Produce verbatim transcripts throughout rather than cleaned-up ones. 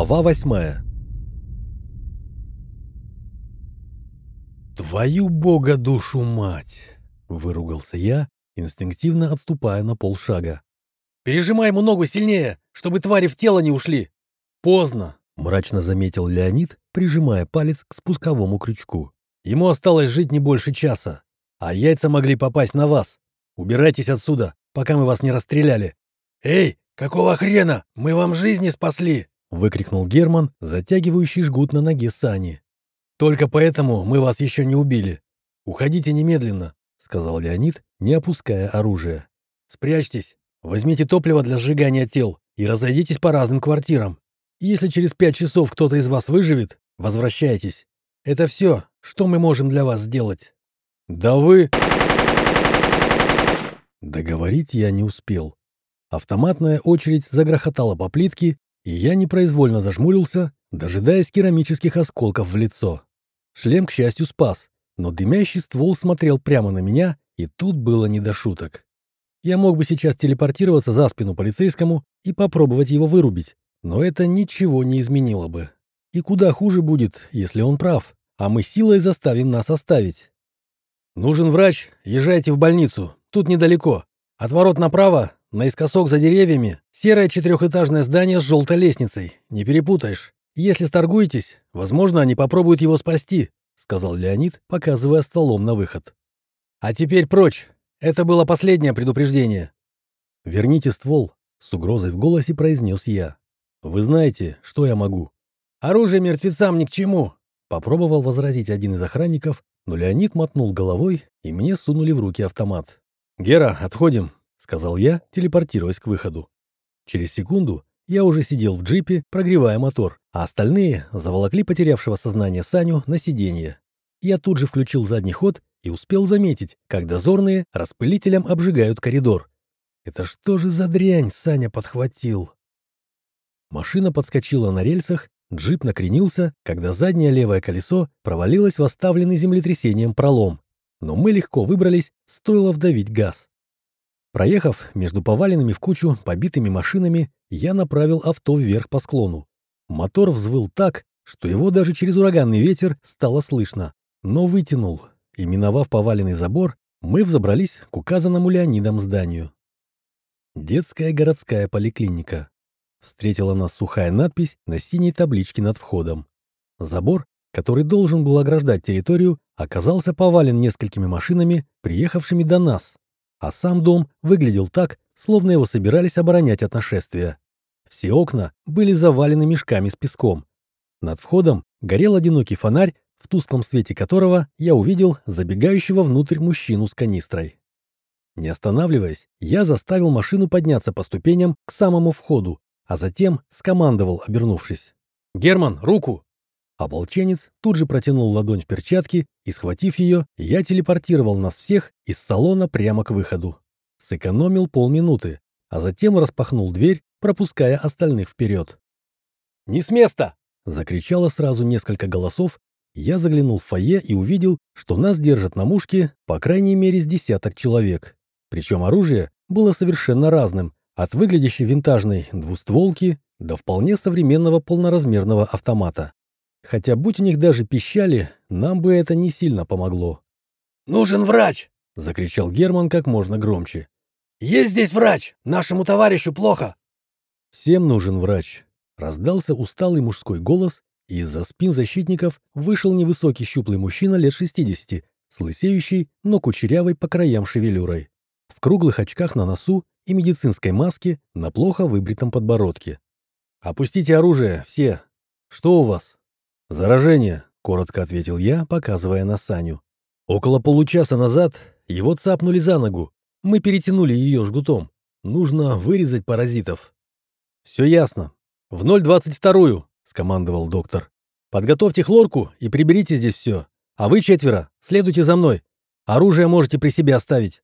Глава восьмая. «Твою бога душу мать!» — выругался я, инстинктивно отступая на полшага. «Пережимай ему ногу сильнее, чтобы твари в тело не ушли!» «Поздно!» — мрачно заметил Леонид, прижимая палец к спусковому крючку. «Ему осталось жить не больше часа, а яйца могли попасть на вас. Убирайтесь отсюда, пока мы вас не расстреляли!» «Эй, какого хрена? Мы вам жизни спасли!» — выкрикнул Герман, затягивающий жгут на ноге Сани. «Только поэтому мы вас еще не убили. Уходите немедленно», — сказал Леонид, не опуская оружие. «Спрячьтесь, возьмите топливо для сжигания тел и разойдитесь по разным квартирам. Если через пять часов кто-то из вас выживет, возвращайтесь. Это все, что мы можем для вас сделать». «Да вы...» Договорить я не успел. Автоматная очередь загрохотала по плитке, и я непроизвольно зажмурился, дожидаясь керамических осколков в лицо. Шлем, к счастью, спас, но дымящий ствол смотрел прямо на меня, и тут было не до шуток. Я мог бы сейчас телепортироваться за спину полицейскому и попробовать его вырубить, но это ничего не изменило бы. И куда хуже будет, если он прав, а мы силой заставим нас оставить. «Нужен врач, езжайте в больницу, тут недалеко. От ворот направо, наискосок за деревьями, серое четырехэтажное здание с желтой лестницей. Не перепутаешь. Если сторгуетесь, возможно, они попробуют его спасти», — сказал Леонид, показывая стволом на выход. «А теперь прочь. Это было последнее предупреждение». «Верните ствол», — с угрозой в голосе произнес я. «Вы знаете, что я могу». «Оружие мертвецам ни к чему», — попробовал возразить один из охранников, но Леонид мотнул головой, и мне сунули в руки автомат. «Гера, отходим», — сказал я, телепортируясь к выходу. Через секунду я уже сидел в джипе, прогревая мотор, а остальные заволокли потерявшего сознание Саню на сиденье. Я тут же включил задний ход и успел заметить, как дозорные распылителем обжигают коридор. Это что же за дрянь Саня подхватил? Машина подскочила на рельсах, джип накренился, когда заднее левое колесо провалилось в оставленный землетрясением пролом. Но мы легко выбрались, стоило вдавить газ. Проехав между поваленными в кучу побитыми машинами, я направил авто вверх по склону. Мотор взвыл так, что его даже через ураганный ветер стало слышно, но вытянул, и, миновав поваленный забор, мы взобрались к указанному Леонидом зданию. Детская городская поликлиника. Встретила нас сухая надпись на синей табличке над входом. Забор, который должен был ограждать территорию, оказался повален несколькими машинами, приехавшими до нас. А сам дом выглядел так, словно его собирались оборонять от нашествия. Все окна были завалены мешками с песком. Над входом горел одинокий фонарь, в тусклом свете которого я увидел забегающего внутрь мужчину с канистрой. Не останавливаясь, я заставил машину подняться по ступеням к самому входу, а затем скомандовал, обернувшись: «Герман, руку!» Ополченец тут же протянул ладонь в перчатке, и, схватив ее, я телепортировал нас всех из салона прямо к выходу. Сэкономил полминуты, а затем распахнул дверь, пропуская остальных вперед. «Не с места!» — закричало сразу несколько голосов. Я заглянул в фойе и увидел, что нас держат на мушке по крайней мере с десяток человек. Причем оружие было совершенно разным, от выглядящей винтажной двустволки до вполне современного полноразмерного автомата. Хотя, будь у них даже пищали, нам бы это не сильно помогло. «Нужен врач!» — закричал Герман как можно громче. «Есть здесь врач! Нашему товарищу плохо!» «Всем нужен врач!» — раздался усталый мужской голос, и из-за спин защитников вышел невысокий щуплый мужчина лет шестидесяти, с лысеющей, но кучерявой по краям шевелюрой, в круглых очках на носу и медицинской маске на плохо выбритом подбородке. «Опустите оружие, все! Что у вас?» «Заражение», — коротко ответил я, показывая на Саню. «Около получаса назад его цапнули за ногу. Мы перетянули ее жгутом. Нужно вырезать паразитов». «Все ясно. В ноль двадцать вторую», — скомандовал доктор. «Подготовьте хлорку и приберите здесь все. А вы четверо, следуйте за мной. Оружие можете при себе оставить».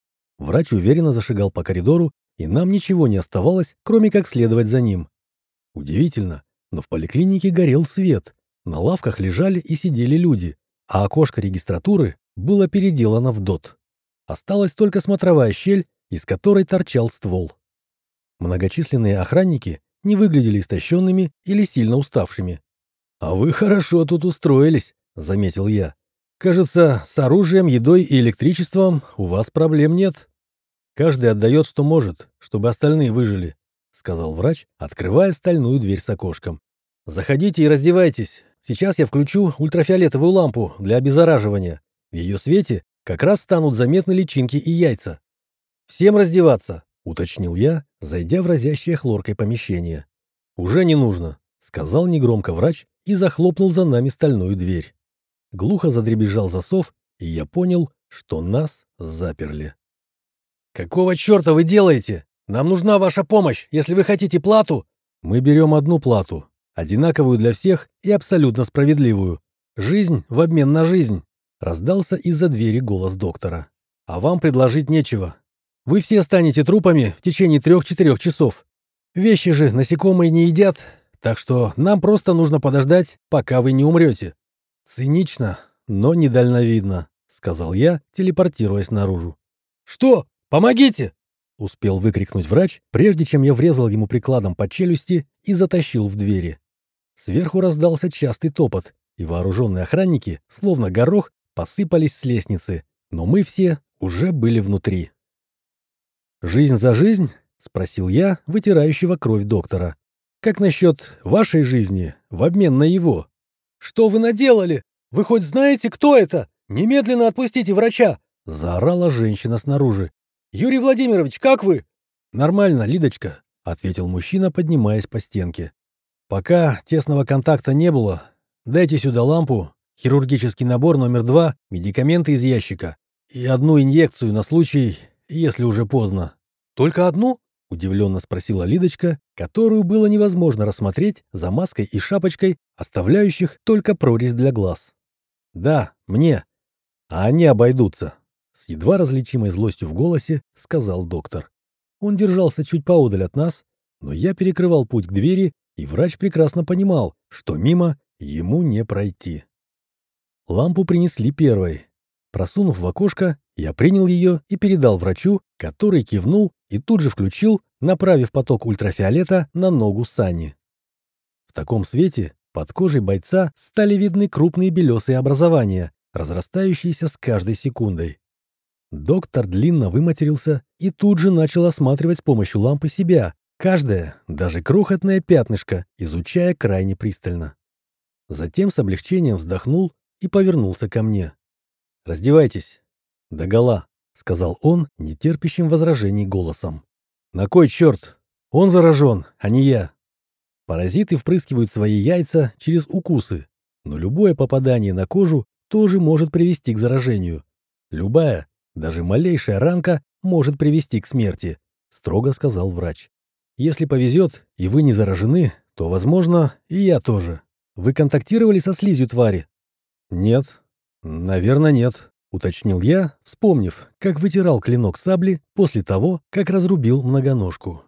Врач уверенно зашагал по коридору, и нам ничего не оставалось, кроме как следовать за ним. Удивительно, но в поликлинике горел свет. На лавках лежали и сидели люди, а окошко регистратуры было переделано в дот. Осталась только смотровая щель, из которой торчал ствол. Многочисленные охранники не выглядели истощенными или сильно уставшими. «А вы хорошо тут устроились», — заметил я. «Кажется, с оружием, едой и электричеством у вас проблем нет. Каждый отдает, что может, чтобы остальные выжили», — сказал врач, открывая стальную дверь с окошком. «Заходите и раздевайтесь. Сейчас я включу ультрафиолетовую лампу для обеззараживания. В ее свете как раз станут заметны личинки и яйца. Всем раздеваться», — уточнил я, зайдя в разящее хлоркой помещение. «Уже не нужно», — сказал негромко врач и захлопнул за нами стальную дверь. Глухо задребезжал засов, и я понял, что нас заперли. «Какого черта вы делаете? Нам нужна ваша помощь, если вы хотите плату». «Мы берем одну плату, одинаковую для всех и абсолютно справедливую. Жизнь в обмен на жизнь», — раздался из-за двери голос доктора. «А вам предложить нечего. Вы все станете трупами в течение трех-четырех часов. Вещи же насекомые не едят, так что нам просто нужно подождать, пока вы не умрете». «Цинично, но недальновидно», — сказал я, телепортируясь наружу. «Что? Помогите!» — успел выкрикнуть врач, прежде чем я врезал ему прикладом по челюсти и затащил в двери. Сверху раздался частый топот, и вооруженные охранники, словно горох, посыпались с лестницы, но мы все уже были внутри. «Жизнь за жизнь?» — спросил я, вытирающего кровь доктора. «Как насчет вашей жизни в обмен на его?» «Что вы наделали? Вы хоть знаете, кто это? Немедленно отпустите врача!» — заорала женщина снаружи. «Юрий Владимирович, как вы?» «Нормально, Лидочка», — ответил мужчина, поднимаясь по стенке. «Пока тесного контакта не было. Дайте сюда лампу, хирургический набор номер два, медикаменты из ящика и одну инъекцию на случай, если уже поздно». «Только одну?» — удивленно спросила Лидочка, которую было невозможно рассмотреть за маской и шапочкой, оставляющих только прорезь для глаз. «Да, мне. А они обойдутся», — с едва различимой злостью в голосе сказал доктор. Он держался чуть поодаль от нас, но я перекрывал путь к двери, и врач прекрасно понимал, что мимо ему не пройти. Лампу принесли первой. Просунув в окошко, я принял ее и передал врачу, который кивнул и тут же включил, направив поток ультрафиолета на ногу Сани. В таком свете под кожей бойца стали видны крупные белесые образования, разрастающиеся с каждой секундой. Доктор длинно выматерился и тут же начал осматривать с помощью лампы себя, каждое, даже крохотное пятнышко, изучая крайне пристально. Затем с облегчением вздохнул и повернулся ко мне. «Раздевайтесь. Догола», — сказал он, нетерпящим возражений голосом. «На кой черт? Он заражен, а не я». Паразиты впрыскивают свои яйца через укусы, но любое попадание на кожу тоже может привести к заражению. Любая, даже малейшая ранка может привести к смерти, строго сказал врач. Если повезет, и вы не заражены, то, возможно, и я тоже. Вы контактировали со слизью твари? Нет. Наверное, нет, уточнил я, вспомнив, как вытирал клинок сабли после того, как разрубил многоножку.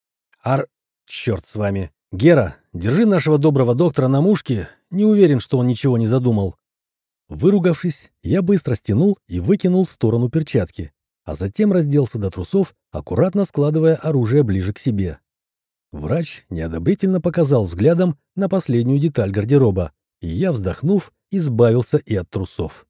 Ар... Черт с вами. Гера, держи нашего доброго доктора на мушке, не уверен, что он ничего не задумал. Выругавшись, я быстро стянул и выкинул в сторону перчатки, а затем разделся до трусов, аккуратно складывая оружие ближе к себе. Врач неодобрительно показал взглядом на последнюю деталь гардероба, и я, вздохнув, избавился и от трусов.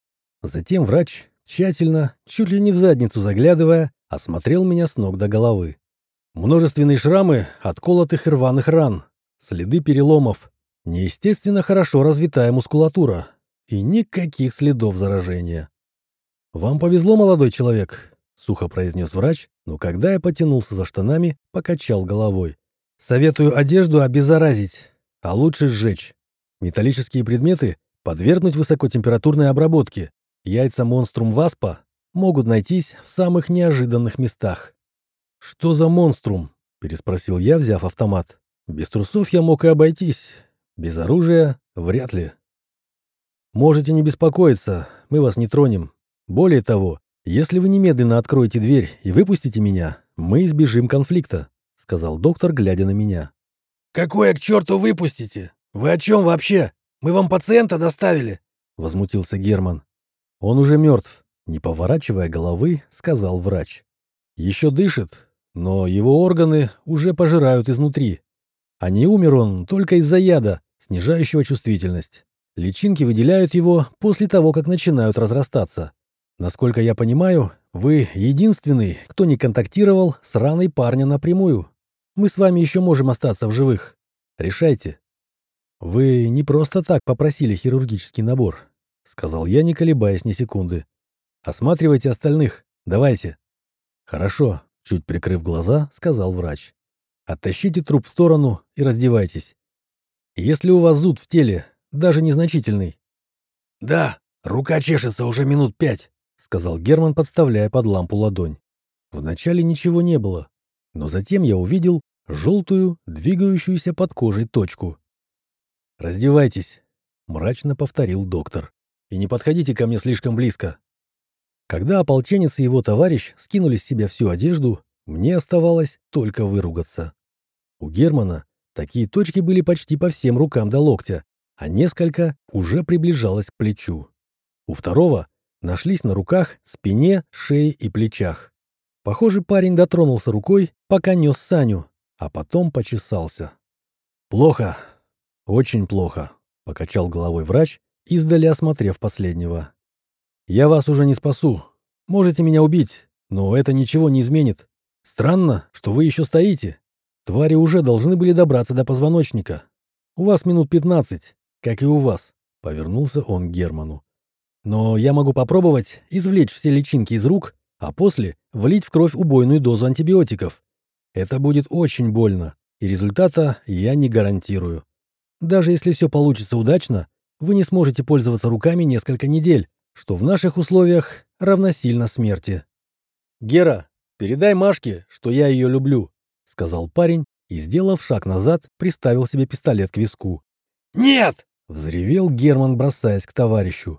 Затем врач, тщательно, чуть ли не в задницу заглядывая, осмотрел меня с ног до головы. Множественные шрамы от колотых и рваных ран, следы переломов, неестественно хорошо развитая мускулатура и никаких следов заражения. «Вам повезло, молодой человек», — сухо произнес врач, но когда я потянулся за штанами, покачал головой. «Советую одежду обеззаразить, а лучше сжечь. Металлические предметы подвергнуть высокотемпературной обработке. Яйца монструм васпа могут найтись в самых неожиданных местах». «Что за монструм?» — переспросил я, взяв автомат. «Без трусов я мог и обойтись. Без оружия — вряд ли». «Можете не беспокоиться, мы вас не тронем. Более того, если вы немедленно откроете дверь и выпустите меня, мы избежим конфликта», — сказал доктор, глядя на меня. «Какое к черту выпустите? Вы о чем вообще? Мы вам пациента доставили?» — возмутился Герман. «Он уже мертв», — не поворачивая головы, сказал врач. «Еще дышит, но его органы уже пожирают изнутри. А не умер он только из-за яда, снижающего чувствительность. Личинки выделяют его после того, как начинают разрастаться. Насколько я понимаю, вы единственный, кто не контактировал с раной парня напрямую. Мы с вами еще можем остаться в живых. Решайте. Вы не просто так попросили хирургический набор, сказал я, не колебаясь ни секунды. Осматривайте остальных. Давайте. Хорошо, чуть прикрыв глаза, сказал врач. Оттащите труп в сторону и раздевайтесь. Если у вас зуд в теле, даже незначительный. Да, рука чешется уже минут пять. — сказал Герман, подставляя под лампу ладонь. Вначале ничего не было, но затем я увидел желтую, двигающуюся под кожей точку. «Раздевайтесь», — мрачно повторил доктор. «И не подходите ко мне слишком близко». Когда ополченец и его товарищ скинули с себя всю одежду, мне оставалось только выругаться. У Германа такие точки были почти по всем рукам до локтя, а несколько уже приближалось к плечу. У второго нашлись на руках, спине, шее и плечах. Похоже, парень дотронулся рукой, пока нес Саню, а потом почесался. «Плохо, очень плохо», — покачал головой врач, издали осмотрев последнего. «Я вас уже не спасу. Можете меня убить, но это ничего не изменит. Странно, что вы еще стоите. Твари уже должны были добраться до позвоночника. У вас минут пятнадцать, как и у вас», — повернулся он к Герману. «Но я могу попробовать извлечь все личинки из рук, а после влить в кровь убойную дозу антибиотиков. Это будет очень больно, и результата я не гарантирую. Даже если все получится удачно, вы не сможете пользоваться руками несколько недель, что в наших условиях равносильно смерти». «Гера, передай Машке, что я ее люблю», — сказал парень и, сделав шаг назад, приставил себе пистолет к виску. «Нет!» — взревел Герман, бросаясь к товарищу.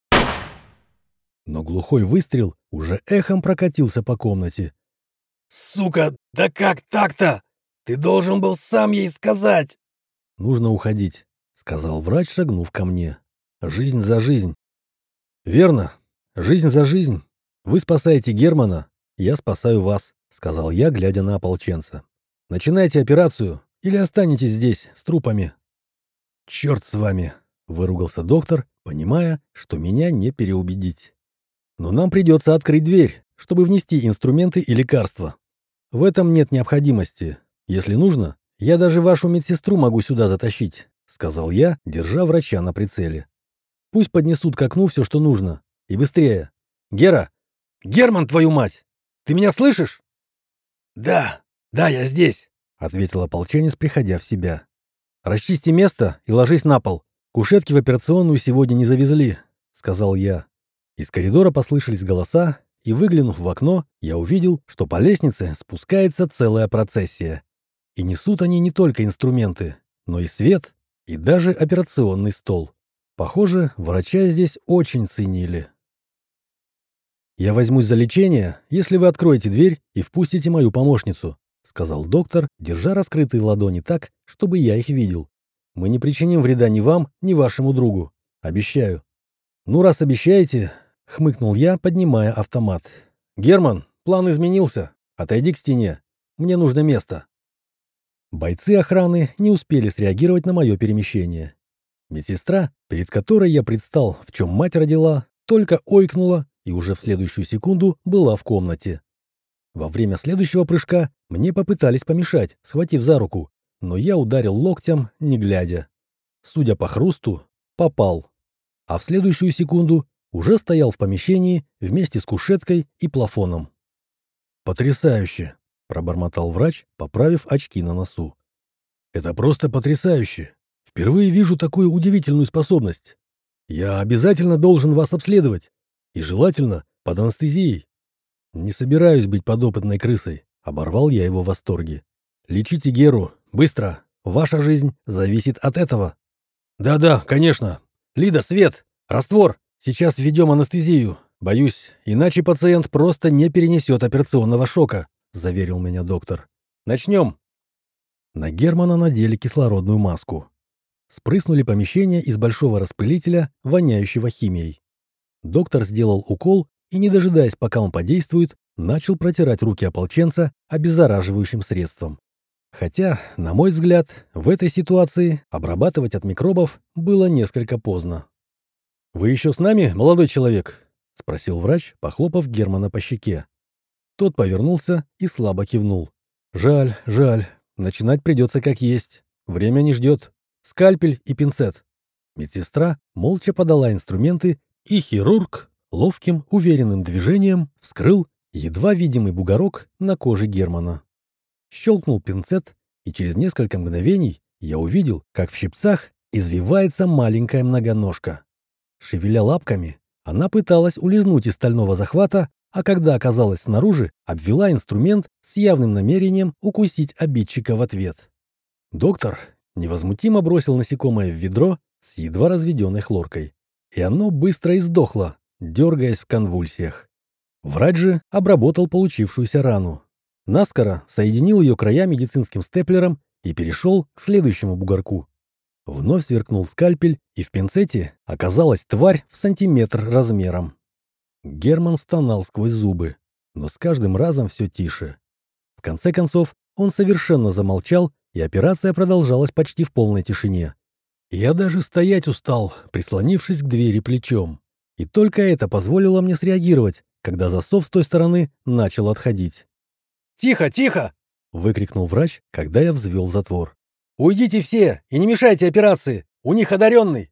Но глухой выстрел уже эхом прокатился по комнате. «Сука, да как так-то? Ты должен был сам ей сказать!» «Нужно уходить», — сказал врач, шагнув ко мне. «Жизнь за жизнь». «Верно. Жизнь за жизнь. Вы спасаете Германа, я спасаю вас», — сказал я, глядя на ополченца. «Начинайте операцию или останетесь здесь с трупами». «Черт с вами», — выругался доктор, понимая, что меня не переубедить. «Но нам придется открыть дверь, чтобы внести инструменты и лекарства. В этом нет необходимости. Если нужно, я даже вашу медсестру могу сюда затащить», — сказал я, держа врача на прицеле. «Пусть поднесут к окну все, что нужно. И быстрее. Гера! Герман, твою мать! Ты меня слышишь?» «Да, да, я здесь», — ответил ополченец, приходя в себя. «Расчисти место и ложись на пол. Кушетки в операционную сегодня не завезли», — сказал я. Из коридора послышались голоса, и, выглянув в окно, я увидел, что по лестнице спускается целая процессия. И несут они не только инструменты, но и свет, и даже операционный стол. Похоже, врача здесь очень ценили. «Я возьмусь за лечение, если вы откроете дверь и впустите мою помощницу», — сказал доктор, держа раскрытые ладони так, чтобы я их видел. «Мы не причиним вреда ни вам, ни вашему другу. Обещаю». «Ну, раз обещаете», — хмыкнул я, поднимая автомат. «Герман, план изменился. Отойди к стене. Мне нужно место». Бойцы охраны не успели среагировать на мое перемещение. Медсестра, перед которой я предстал, в чем мать родила, только ойкнула и уже в следующую секунду была в комнате. Во время следующего прыжка мне попытались помешать, схватив за руку, но я ударил локтем, не глядя. Судя по хрусту, попал. А в следующую секунду уже стоял в помещении вместе с кушеткой и плафоном. «Потрясающе!» — пробормотал врач, поправив очки на носу. «Это просто потрясающе! Впервые вижу такую удивительную способность. Я обязательно должен вас обследовать, и желательно под анестезией». «Не собираюсь быть подопытной крысой», — оборвал я его в восторге. «Лечите Геру, быстро, ваша жизнь зависит от этого». «Да-да, конечно. Лида, свет, раствор, сейчас введем анестезию. Боюсь, иначе пациент просто не перенесет операционного шока», — заверил меня доктор. «Начнем». На Германа надели кислородную маску. Спрыснули помещение из большого распылителя, воняющего химией. Доктор сделал укол и, не дожидаясь, пока он подействует, начал протирать руки ополченца обеззараживающим средством. Хотя, на мой взгляд, в этой ситуации обрабатывать от микробов было несколько поздно. «Вы еще с нами, молодой человек?» — спросил врач, похлопав Германа по щеке. Тот повернулся и слабо кивнул. «Жаль, жаль. Начинать придется как есть. Время не ждет. Скальпель и пинцет». Медсестра молча подала инструменты, и хирург ловким, уверенным движением вскрыл едва видимый бугорок на коже Германа. Щелкнул пинцет, и через несколько мгновений я увидел, как в щипцах извивается маленькая многоножка. Шевеля лапками, она пыталась улизнуть из стального захвата, а когда оказалась снаружи, обвела инструмент с явным намерением укусить обидчика в ответ. Доктор невозмутимо бросил насекомое в ведро с едва разведенной хлоркой, и оно быстро издохло, дергаясь в конвульсиях. Врач же обработал получившуюся рану. Наскоро соединил ее края медицинским степлером и перешел к следующему бугорку. Вновь сверкнул скальпель, и в пинцете оказалась тварь в сантиметр размером. Герман стонал сквозь зубы, но с каждым разом все тише. В конце концов, он совершенно замолчал, и операция продолжалась почти в полной тишине. Я даже стоять устал, прислонившись к двери плечом. И только это позволило мне среагировать, когда засов с той стороны начал отходить. «Тихо, тихо!» — выкрикнул врач, когда я взвел затвор. «Уйдите все и не мешайте операции! У них одаренный!»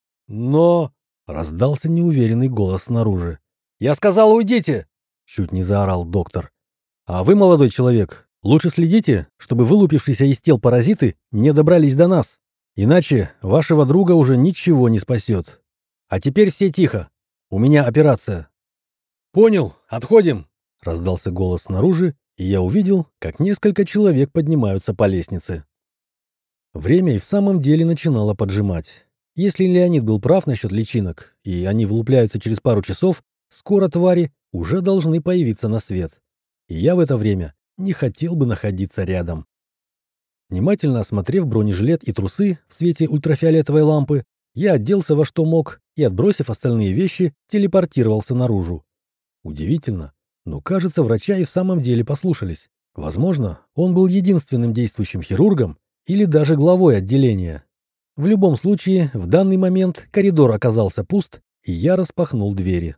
«Но...» — раздался неуверенный голос снаружи. «Я сказал, уйдите!» — чуть не заорал доктор. «А вы, молодой человек, лучше следите, чтобы вылупившиеся из тел паразиты не добрались до нас. Иначе вашего друга уже ничего не спасет. А теперь все тихо. У меня операция». «Понял, отходим!» — раздался голос снаружи, и я увидел, как несколько человек поднимаются по лестнице. Время и в самом деле начинало поджимать. Если Леонид был прав насчет личинок, и они вылупляются через пару часов, скоро твари уже должны появиться на свет. И я в это время не хотел бы находиться рядом. Внимательно осмотрев бронежилет и трусы в свете ультрафиолетовой лампы, я оделся во что мог и, отбросив остальные вещи, телепортировался наружу. Удивительно, но, кажется, врача и в самом деле послушались. Возможно, он был единственным действующим хирургом или даже главой отделения. В любом случае, в данный момент коридор оказался пуст, и я распахнул двери.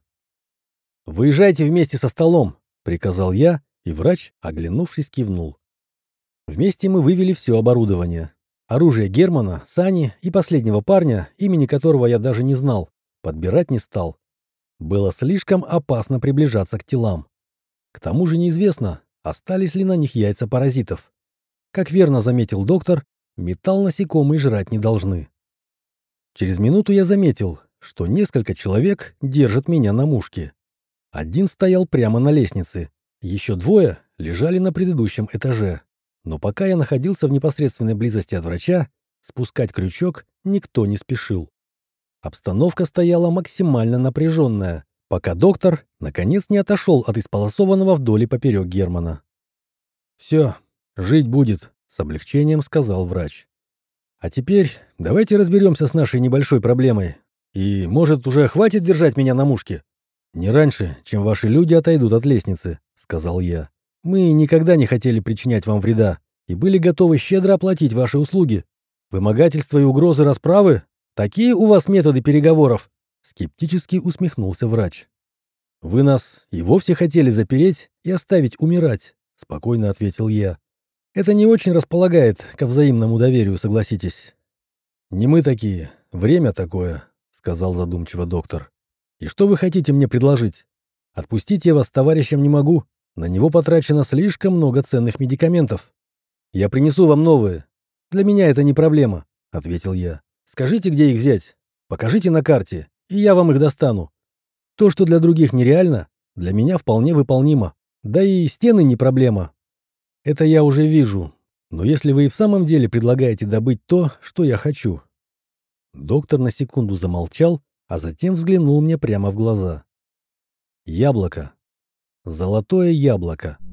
«Выезжайте вместе со столом», — приказал я, и врач, оглянувшись, кивнул. Вместе мы вывели все оборудование. Оружие Германа, Сани и последнего парня, имени которого я даже не знал, подбирать не стал. Было слишком опасно приближаться к телам. К тому же неизвестно, остались ли на них яйца паразитов. Как верно заметил доктор, металл насекомые жрать не должны. Через минуту я заметил, что несколько человек держат меня на мушке. Один стоял прямо на лестнице, еще двое лежали на предыдущем этаже. Но пока я находился в непосредственной близости от врача, спускать крючок никто не спешил. Обстановка стояла максимально напряженная, пока доктор, наконец, не отошел от исполосованного вдоль и поперек Германа. «Все, жить будет», — с облегчением сказал врач. «А теперь давайте разберемся с нашей небольшой проблемой. И, может, уже хватит держать меня на мушке?» «Не раньше, чем ваши люди отойдут от лестницы», — сказал я. «Мы никогда не хотели причинять вам вреда и были готовы щедро оплатить ваши услуги. Вымогательство и угрозы расправы? Такие у вас методы переговоров?» Скептически усмехнулся врач. «Вы нас и вовсе хотели запереть и оставить умирать», — спокойно ответил я. «Это не очень располагает ко взаимному доверию, согласитесь». «Не мы такие, время такое», — сказал задумчиво доктор. «И что вы хотите мне предложить? Отпустить я вас с товарищем не могу. На него потрачено слишком много ценных медикаментов. Я принесу вам новые. Для меня это не проблема», — ответил я. «Скажите, где их взять? Покажите на карте, и я вам их достану. То, что для других нереально, для меня вполне выполнимо. Да и стены не проблема. Это я уже вижу. Но если вы и в самом деле предлагаете добыть то, что я хочу». Доктор на секунду замолчал, а затем взглянул мне прямо в глаза. Яблоко. Золотое яблоко.